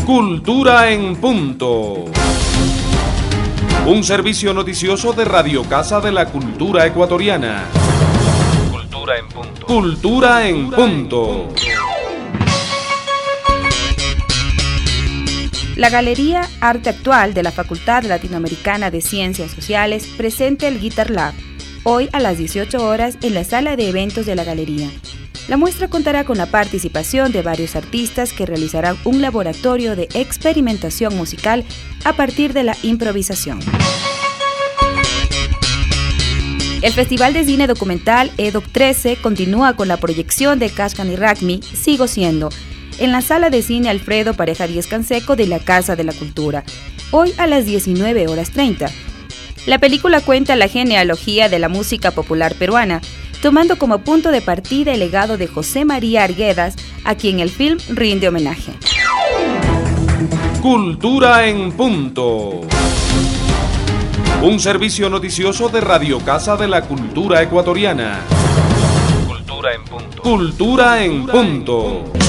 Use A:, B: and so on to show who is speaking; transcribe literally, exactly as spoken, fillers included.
A: Cultura en Punto. Un servicio noticioso de Radio Casa de la Cultura Ecuatoriana.
B: Cultura en Punto.
A: Cultura en Punto.
C: La Galería Arte Actual de la Facultad Latinoamericana de Ciencias Sociales presenta el Guitar Lab, hoy a las dieciocho horas en la sala de eventos de la Galería. La muestra contará con la participación de varios artistas que realizarán un laboratorio de experimentación musical a partir de la improvisación. El Festival de Cine Documental E D O C trece continúa con la proyección de Kashkan y Ragmi, Sigo Siendo, en la sala de cine Alfredo Pareja Díez Canseco de la Casa de la Cultura, hoy a las diecinueve horas treinta. La película cuenta la genealogía de la música popular peruana, tomando como punto de partida el legado de José María Arguedas, a quien el film rinde homenaje.
A: Cultura en Punto. Un servicio noticioso de Radio Casa de la Cultura Ecuatoriana.
B: Cultura en Punto.
A: Cultura en Punto.